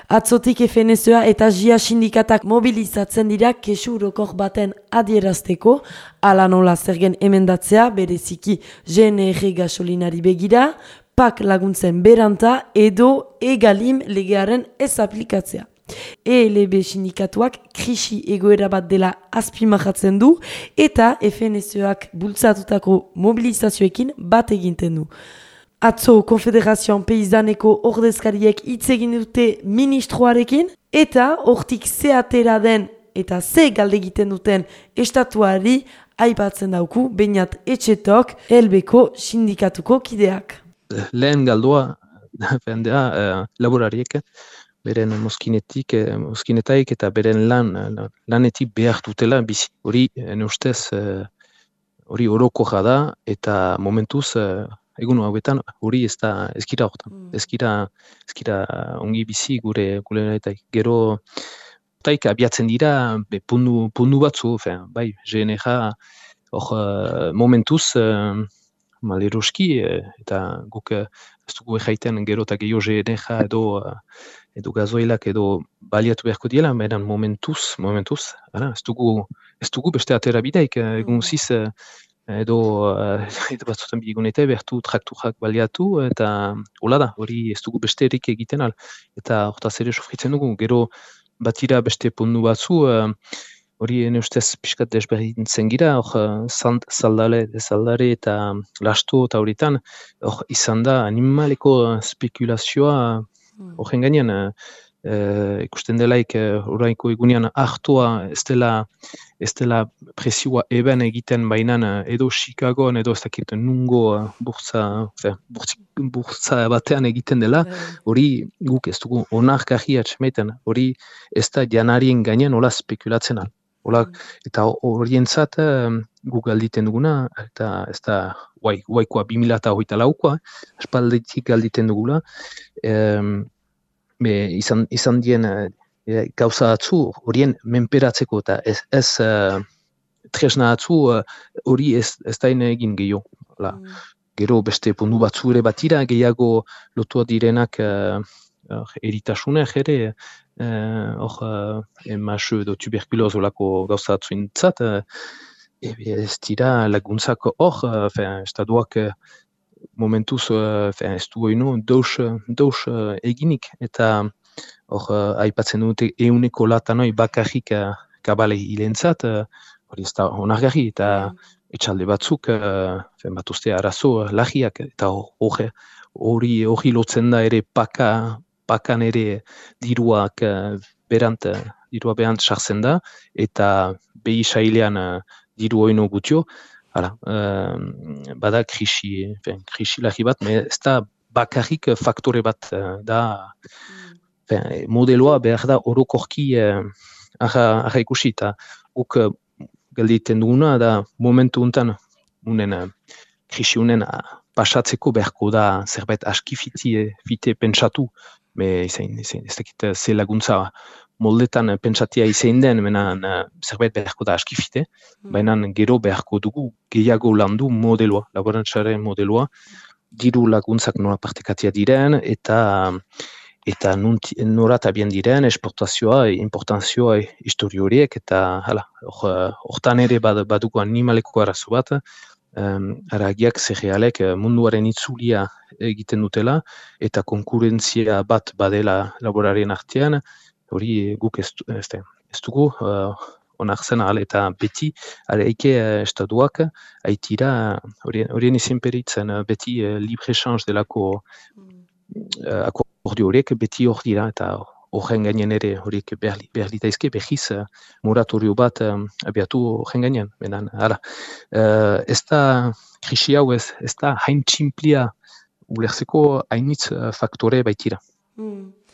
Atzotik FNSA eta JIA sindikatak mobilizatzen dira kesu orokor baten adierazteko, ala nola zergen emendatzea bereziki GNR gasolinari begira, PAK laguntzen beranta edo egalim legearen ez aplikatzea. ELB sindikatuak krisi egoera bat dela azpimarratzen du eta FNSAak bultzatutako mobilizazioekin bat eginten du. Atzo Konfederazioan Peizaneko ordezkariek hitz egin dute ministroarekin eta hortik ze atera den eta ze galde egiten duten estatuari aipatzen dauku Beñat Etxetok ELBko sindikatuko kideak. Lehen galdua laborariek beren mozkinetaik eta beren lanetik behar dutela bizi. Hori, ustez, hori orokoja da eta momentuz egun hauetan hori ez kira horretan. Ez kira ongi bizi gure lanetak. Gero taik abiatzen dira pundu batzu, bai, GNR momentuz maleroski eta guk ez dugu ejaiten gero eta gehiago GNR edo gazoilak edo baliatu beharko diela, baina momentuz, ez dugu beste atera bidaik, egun ziz edo batzutan bigunete behartu trakturak baliatu, eta hola da, hori ez dugu beste erik egiten al, eta hortaz ere sofritzen dugu, gero batira beste pundu batzu, hori ustez pixkat desberdintzen gira, zaldare eta lasto eta horietan, izan da animaleko spekulazioa horren gainean, ikusten delaik orainko egunean hartua ez dela presioa eben egiten bainan edo Chicagoan edo ez dakit nungo burtsa batean egiten dela, hori guk ez dugu onargarria atxemaiten, hori ez da janarien gainean hola spekulatzen al. Eta horientzat guk galditen duguna, eta ez da guaikoa 2024koa, espaldetik galditen dugula, izan dien gauza atzu horien menperatzeko eta ez tresna atzu hori ez da egin gehiago. Gero beste pundu batzu ere batira, gehiago lotua direnak eritasunak ere, masu edo tuberkuloz olako gauza atzuintzat, ez dira laguntzak estatuak momentuz ez du oino deus eginik, eta aipatzen dute euneko latanoi bakarrik kabale hilentzat, hori ez da onargarri, eta etxalde batzuk batuzte arazo lagiak, eta hori lotzen da ere pakan ere diruak berant sartzen da, eta behi sailean diru oino gutio, bada krisi lagi bat, ez da bakarrik faktore bat da, modeloa behar da orokorki arra ikusi, eta guk galditen duguna da momentu untan, krisi unen pasatzeko beharko da zerbait aski fite pentsatu, ez dakit ze laguntza moldetan pentsatia izain den, zerbait beharko da aski fite, baina gero beharko dugu gehiago landu modeloa, laborantzaren modeloa, diru laguntzak nola partekatia diren, eta norat abien diren, esportazioa, importazioa histori horiek, eta hortan ere badugu animaleko arazo bat, haragiak zerealek munduaren itzulia egiten dutela, eta konkurentzia bat badela laborarien artean, hori guk ez dugu onartzen ahal, eta beti eike estatuak haitira, horien izen peritzen, beti libre-echange delako akordio horiek beti hor dira, eta horren gainen ere horiek behar ditaizke, behiz moratorio bat abiatu horren gainen. Ez da krisi hau ez da hain tximplia ulertzeko hainitz faktore baitira.